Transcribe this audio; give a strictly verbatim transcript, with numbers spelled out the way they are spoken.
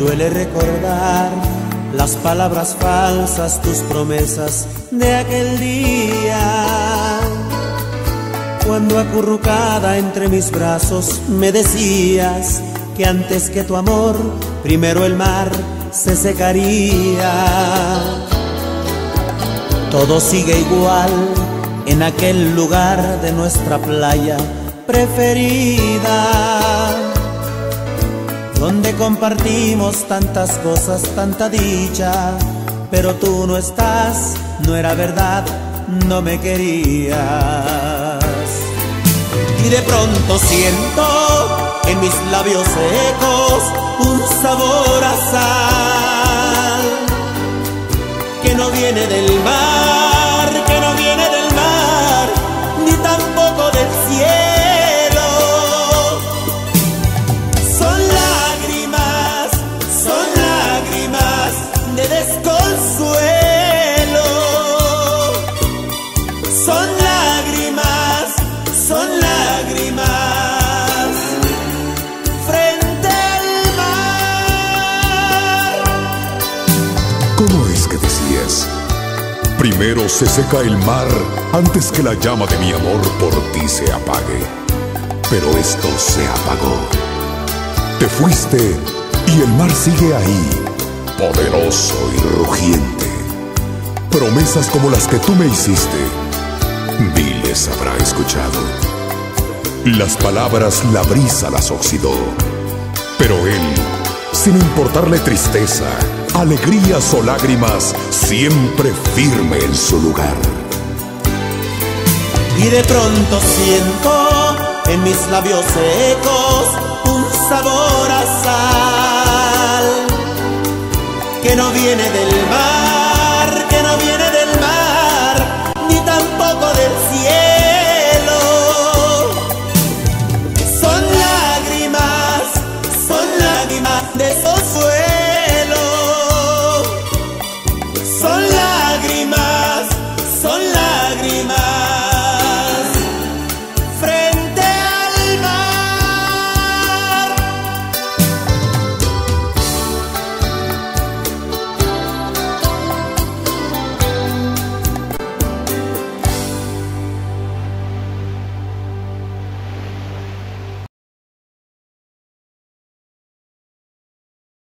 Duele recordar las palabras falsas, tus promesas de aquel día, cuando acurrucada entre mis brazos me decías que antes que tu amor, primero el mar se secaría. Todo sigue igual en aquel lugar de nuestra playa preferida, donde compartimos tantas cosas, tanta dicha, pero tú no estás, no era verdad, no me querías. Y de pronto siento en mis labios secos un sabor a sal, que no viene del mar, que no viene del mar, ni tampoco del cielo. De desconsuelo, son lágrimas, son lágrimas frente al mar. ¿Cómo es que decías? Primero se seca el mar antes que la llama de mi amor por ti se apague. Pero esto se apagó. Te fuiste y el mar sigue ahí, poderoso y rugiente. Promesas como las que tú me hiciste, miles habrá escuchado. Las palabras la brisa las oxidó, pero él, sin importarle tristeza, alegrías o lágrimas, siempre firme en su lugar. Y de pronto siento en mis labios secos un sabor a sal, que no viene del mar,